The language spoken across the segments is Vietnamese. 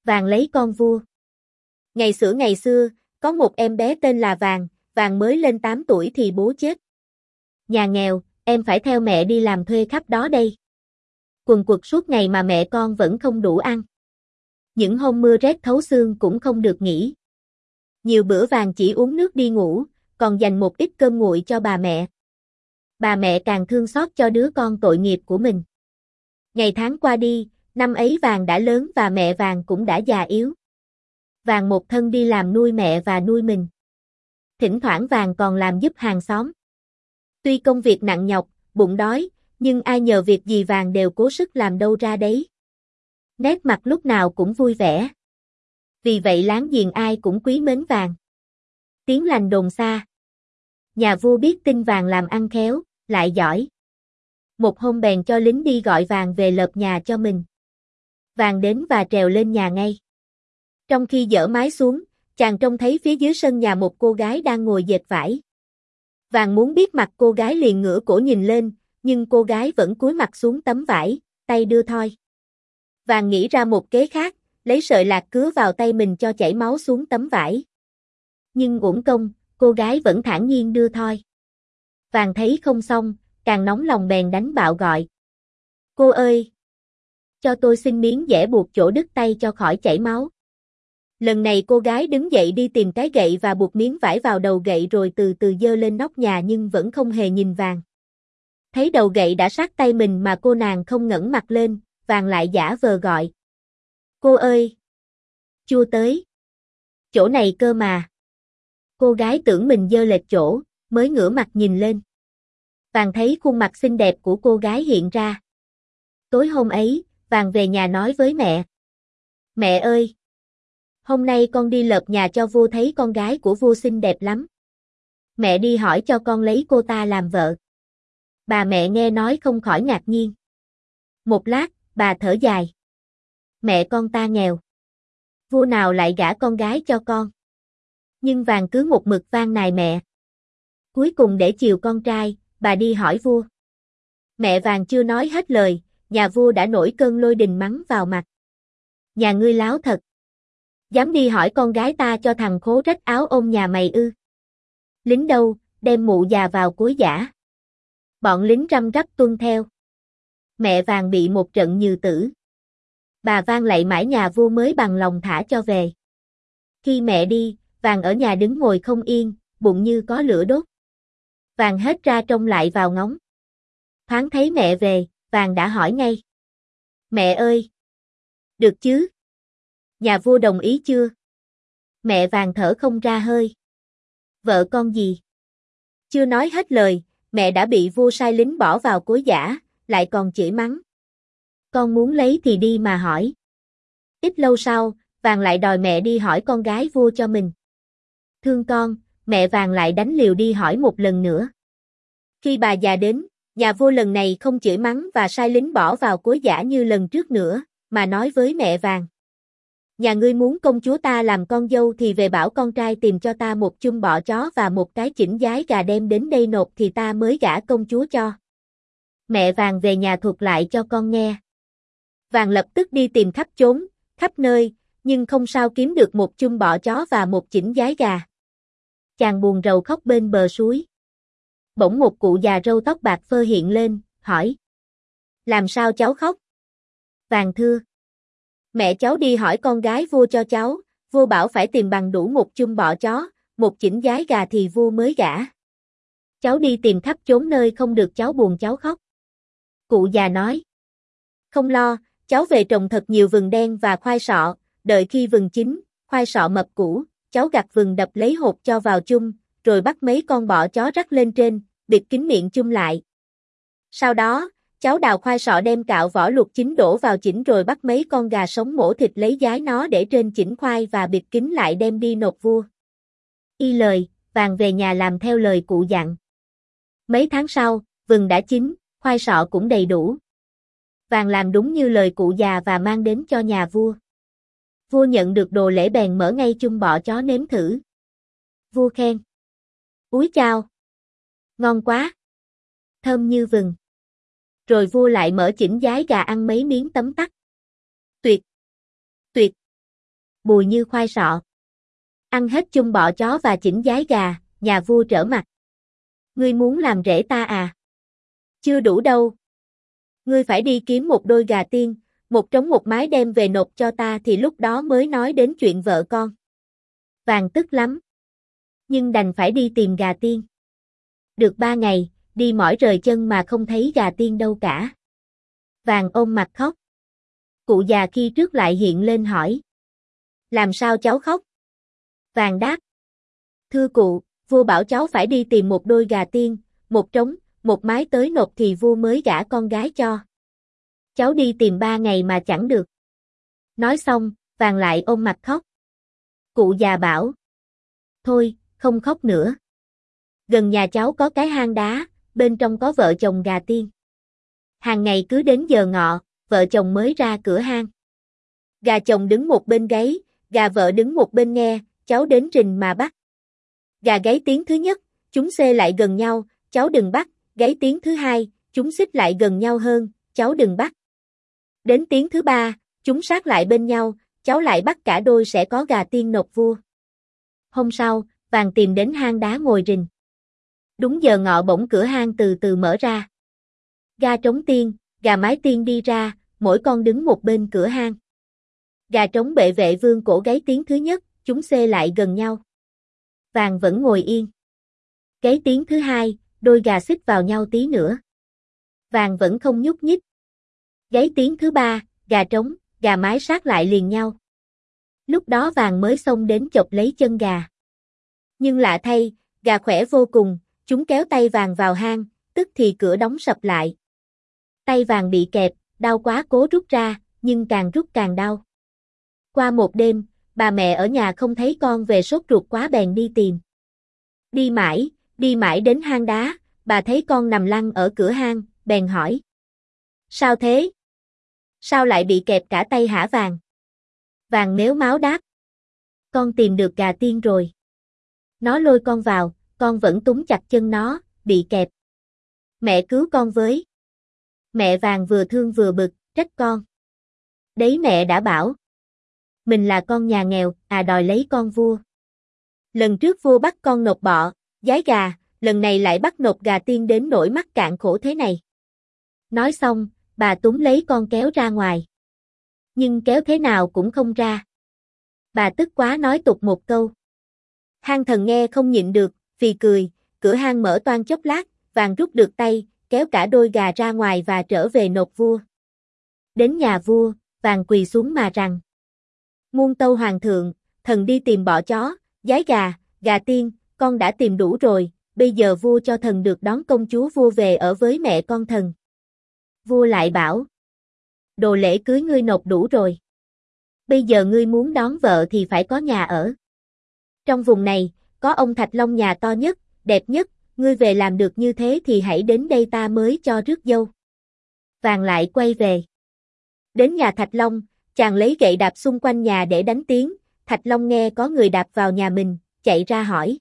Vàng lấy con vua. Ngày xưa, có một em bé tên là Vàng, Vàng mới lên 8 tuổi thì bố chết. Nhà nghèo, em phải theo mẹ đi làm thuê khắp đó đây. Quần quật suốt ngày mà mẹ con vẫn không đủ ăn. Những hôm mưa rét thấu xương cũng không được nghỉ. Nhiều bữa Vàng chỉ uống nước đi ngủ, còn dành một ít cơm nguội cho bà mẹ. Bà mẹ càng thương xót cho đứa con tội nghiệp của mình. Ngày tháng qua đi, năm ấy Vàng đã lớn và mẹ Vàng cũng đã già yếu. Vàng một thân đi làm nuôi mẹ và nuôi mình. Thỉnh thoảng Vàng còn làm giúp hàng xóm. Tuy công việc nặng nhọc, bụng đói, nhưng ai nhờ việc gì Vàng đều cố sức làm đâu ra đấy. Nét mặt lúc nào cũng vui vẻ. Vì vậy láng giềng ai cũng quý mến Vàng. Tiếng lành đồn xa. Nhà vua biết tin Vàng làm ăn khéo, lại giỏi. Một hôm bèn cho lính đi gọi Vàng về lợp nhà cho mình. Vàng đến và trèo lên nhà ngay. Trong khi dỡ mái xuống, chàng trông thấy phía dưới sân nhà một cô gái đang ngồi dệt vải. Vàng muốn biết mặt cô gái liền ngửa cổ nhìn lên, nhưng cô gái vẫn cúi mặt xuống tấm vải, tay đưa thoi. Vàng nghĩ ra một kế khác, lấy sợi lạc cứa vào tay mình cho chảy máu xuống tấm vải. Nhưng uổng công, cô gái vẫn thản nhiên đưa thoi. Vàng thấy không xong, càng nóng lòng bèn đánh bạo gọi. Cô ơi! Cho tôi xin miếng dẻ buộc chỗ đứt tay cho khỏi chảy máu. Lần này cô gái đứng dậy đi tìm cái gậy và buộc miếng vải vào đầu gậy rồi từ từ giơ lên nóc nhà nhưng vẫn không hề nhìn Vàng. Thấy đầu gậy đã sát tay mình mà cô nàng không ngẩng mặt lên, Vàng lại giả vờ gọi. Cô ơi! Chua tới! Chỗ này cơ mà! Cô gái tưởng mình giơ lệch chỗ, mới ngửa mặt nhìn lên. Vàng thấy khuôn mặt xinh đẹp của cô gái hiện ra. Tối hôm ấy, Vàng về nhà nói với mẹ. Mẹ ơi! Hôm nay con đi lợp nhà cho vua thấy con gái của vua xinh đẹp lắm. Mẹ đi hỏi cho con lấy cô ta làm vợ. Bà mẹ nghe nói không khỏi ngạc nhiên. Một lát, bà thở dài. Mẹ con ta nghèo. Vua nào lại gả con gái cho con. Nhưng Vàng cứ một mực van nài mẹ. Cuối cùng để chiều con trai, bà đi hỏi vua. Mẹ Vàng chưa nói hết lời, nhà vua đã nổi cơn lôi đình mắng vào mặt. Nhà ngươi láo thật. Dám đi hỏi con gái ta cho thằng khố rách áo ôm nhà mày ư. Lính đâu, đem mụ già vào cối giã. Bọn lính răm rắp tuân theo. Mẹ Vàng bị một trận nhừ tử. Bà van lạy mãi nhà vua mới bằng lòng thả cho về. Khi mẹ đi, Vàng ở nhà đứng ngồi không yên, bụng như có lửa đốt. Vàng hết ra trông lại vào ngóng. Thoáng thấy mẹ về, Vàng đã hỏi ngay. Mẹ ơi! Được chứ? Nhà vua đồng ý chưa? Mẹ Vàng thở không ra hơi. Vợ con gì? Chưa nói hết lời, mẹ đã bị vua sai lính bỏ vào cối giã, lại còn chửi mắng. Con muốn lấy thì đi mà hỏi. Ít lâu sau, Vàng lại đòi mẹ đi hỏi con gái vua cho mình. Thương con, mẹ Vàng lại đánh liều đi hỏi một lần nữa. Khi bà già đến, nhà vua lần này không chửi mắng và sai lính bỏ vào cối giã như lần trước nữa, mà nói với mẹ Vàng. Nhà ngươi muốn công chúa ta làm con dâu thì về bảo con trai tìm cho ta một chum bọ chó và một cái chỉnh giái gà đem đến đây nộp thì ta mới gả công chúa cho. Mẹ Vàng về nhà thuật lại cho con nghe. Vàng lập tức đi tìm khắp chốn, khắp nơi, nhưng không sao kiếm được một chum bọ chó và một chỉnh giái gà. Chàng buồn rầu khóc bên bờ suối. Bỗng một cụ già râu tóc bạc phơ hiện lên, hỏi. Làm sao cháu khóc? Vàng thưa. Mẹ cháu đi hỏi con gái vua cho cháu, vua bảo phải tìm bằng đủ một chum bọ chó, một chỉnh giái gà thì vua mới gả. Cháu đi tìm khắp chốn nơi không được cháu buồn cháu khóc. Cụ già nói. Không lo, cháu về trồng thật nhiều vừng đen và khoai sọ, đợi khi vừng chín, khoai sọ mập củ, cháu gặt vừng đập lấy hột cho vào chum, rồi bắt mấy con bọ chó rắc lên trên, bịt kín miệng chum lại. Sau đó, cháu đào khoai sọ đem cạo vỏ luộc chín đổ vào chỉnh rồi bắt mấy con gà sống mổ thịt lấy giái nó để trên chỉnh khoai và bịt kín lại đem đi nộp vua. Y lời, Vàng về nhà làm theo lời cụ dặn. Mấy tháng sau, vừng đã chín, khoai sọ cũng đầy đủ. Vàng làm đúng như lời cụ già và mang đến cho nhà vua. Vua nhận được đồ lễ bèn mở ngay chum bọ chó nếm thử. Vua khen. Úi chao! Ngon quá! Thơm như vừng. Rồi vua lại mở chỉnh giái gà ăn mấy miếng tấm tắc. Tuyệt! Tuyệt! bùi như khoai sọ. Ăn hết chung bọ chó và chỉnh giái gà, nhà vua trở mặt. Ngươi muốn làm rể ta à? Chưa đủ đâu. Ngươi phải đi kiếm một đôi gà tiên, một trống một mái đem về nộp cho ta thì lúc đó mới nói đến chuyện vợ con. Vàng tức lắm. Nhưng đành phải đi tìm gà tiên. Được 3 ngày, đi mỏi rời chân mà không thấy gà tiên đâu cả. Vàng ôm mặt khóc. Cụ già khi trước lại hiện lên hỏi. Làm sao cháu khóc? Vàng đáp. Thưa cụ, vua bảo cháu phải đi tìm một đôi gà tiên, một trống, một mái tới nộp thì vua mới gả con gái cho. Cháu đi tìm 3 ngày mà chẳng được. Nói xong, Vàng lại ôm mặt khóc. Cụ già bảo. Thôi, không khóc nữa. Gần nhà cháu có cái hang đá, bên trong có vợ chồng gà tiên. Hàng ngày cứ đến giờ ngọ, vợ chồng mới ra cửa hang. Gà chồng đứng một bên gáy, gà vợ đứng một bên nghe, cháu đến rình mà bắt. Gà gáy tiếng thứ nhất, chúng xê lại gần nhau, cháu đừng bắt, gáy tiếng thứ hai, chúng xích lại gần nhau hơn, cháu đừng bắt. Đến tiếng thứ ba, chúng sát lại bên nhau, cháu lại bắt cả đôi sẽ có gà tiên nộp vua. Hôm sau, Vàng tìm đến hang đá ngồi rình. Đúng giờ ngọ bỗng cửa hang từ từ mở ra. Gà trống tiên, gà mái tiên đi ra, mỗi con đứng một bên cửa hang. Gà trống bệ vệ vương cổ gáy tiếng thứ nhất, chúng xê lại gần nhau. Vàng vẫn ngồi yên. Gáy tiếng thứ hai, đôi gà xích vào nhau tí nữa. Vàng vẫn không nhúc nhích. Gáy tiếng thứ ba, gà trống, gà mái sát lại liền nhau. Lúc đó Vàng mới xông đến chộp lấy chân gà. Nhưng lạ thay, gà khỏe vô cùng, chúng kéo tay Vàng vào hang, tức thì cửa đóng sập lại. Tay Vàng bị kẹp, đau quá cố rút ra, nhưng càng rút càng đau. Qua một đêm, bà mẹ ở nhà không thấy con về sốt ruột quá bèn đi tìm. Đi mãi đến hang đá, bà thấy con nằm lăn ở cửa hang, bèn hỏi. Sao thế? Sao lại bị kẹp cả tay hả Vàng? Vàng mếu máo đáp. Con tìm được gà tiên rồi. Nó lôi con vào, con vẫn túm chặt chân nó, bị kẹp. Mẹ cứu con với. Mẹ Vàng vừa thương vừa bực, trách con. Đấy mẹ đã bảo. Mình là con nhà nghèo, đòi lấy con vua. Lần trước vua bắt con nộp bọ, giái gà, lần này lại bắt nộp gà tiên đến nỗi mắc cạn khổ thế này. Nói xong, bà túm lấy con kéo ra ngoài. Nhưng kéo thế nào cũng không ra. Bà tức quá nói tục một câu. Hang thần nghe không nhịn được, phì cười, cửa hang mở toang chốc lát, Vàng rút được tay, kéo cả đôi gà ra ngoài và trở về nộp vua. Đến nhà vua, Vàng quỳ xuống mà rằng. Muôn tâu hoàng thượng, thần đi tìm bọ chó, giái gà, gà tiên, con đã tìm đủ rồi, bây giờ vua cho thần được đón công chúa vua về ở với mẹ con thần. Vua lại bảo. Đồ lễ cưới ngươi nộp đủ rồi. Bây giờ ngươi muốn đón vợ thì phải có nhà ở. Trong vùng này, có ông Thạch Long nhà to nhất, đẹp nhất, ngươi về làm được như thế thì hãy đến đây ta mới cho rước dâu. Vàng lại quay về. Đến nhà Thạch Long, chàng lấy gậy đạp xung quanh nhà để đánh tiếng, Thạch Long nghe có người đạp vào nhà mình, chạy ra hỏi.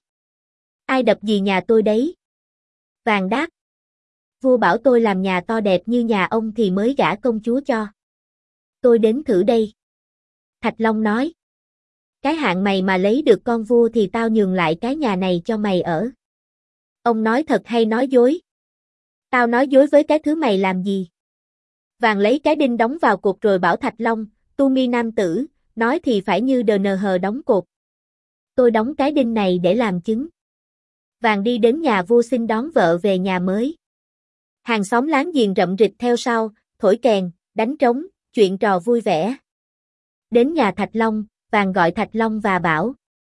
Ai đập gì nhà tôi đấy? Vàng đáp. Vua bảo tôi làm nhà to đẹp như nhà ông thì mới gả công chúa cho. Tôi đến thử đây. Thạch Long nói. Cái hạng mày mà lấy được con vua thì tao nhường lại cái nhà này cho mày ở. Ông nói thật hay nói dối? Tao nói dối với cái thứ mày làm gì? Vàng lấy cái đinh đóng vào cột rồi bảo Thạch Long, tu mi nam tử, nói thì phải như DNH đóng cột. Tôi đóng cái đinh này để làm chứng. Vàng đi đến nhà vua xin đón vợ về nhà mới. Hàng xóm láng giềng rậm rịch theo sau, thổi kèn, đánh trống, chuyện trò vui vẻ. Đến nhà Thạch Long, Vàng gọi Thạch Long và bảo.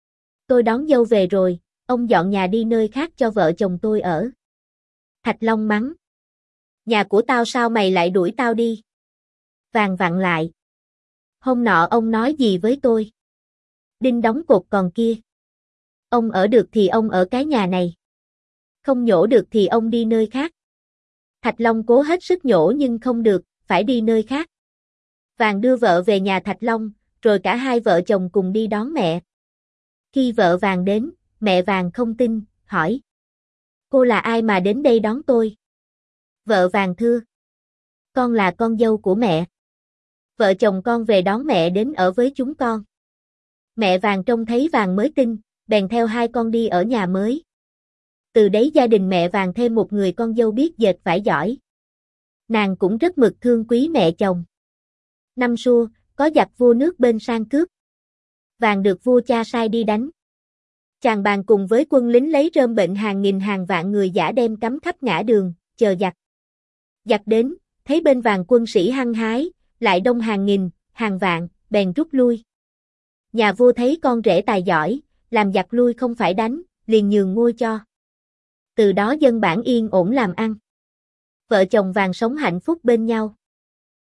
Tôi đón dâu về rồi, ông dọn nhà đi nơi khác cho vợ chồng tôi ở. Thạch Long mắng. Nhà của tao sao mày lại đuổi tao đi? Vàng vặn lại. Hôm nọ ông nói gì với tôi? Đinh đóng cột còn kia. Ông ở được thì ông ở cái nhà này. Không nhổ được thì ông đi nơi khác. Thạch Long cố hết sức nhổ nhưng không được, phải đi nơi khác. Vàng đưa vợ về nhà Thạch Long, rồi cả hai vợ chồng cùng đi đón mẹ. Khi vợ Vàng đến, mẹ Vàng không tin, hỏi. Cô là ai mà đến đây đón tôi? Vợ Vàng thưa. Con là con dâu của mẹ. Vợ chồng con về đón mẹ đến ở với chúng con. Mẹ Vàng trông thấy Vàng mới tinh, bèn theo hai con đi ở nhà mới. Từ đấy gia đình mẹ Vàng thêm một người con dâu biết dệt vải giỏi. Nàng cũng rất mực thương quý mẹ chồng. Năm xưa, có giặc vua nước bên sang cướp. Vàng được vua cha sai đi đánh. Chàng bàn cùng với quân lính lấy rơm bệnh hàng nghìn hàng vạn người dã đem cắm khắp ngã đường, chờ giặc. Giặc đến, thấy bên Vàng quân sĩ hăng hái, lại đông hàng nghìn, hàng vạn, bèn rút lui. Nhà vua thấy con rể tài giỏi, làm giặc lui không phải đánh, liền nhường ngôi cho. Từ đó dân bản yên ổn làm ăn. Vợ chồng Vàng sống hạnh phúc bên nhau.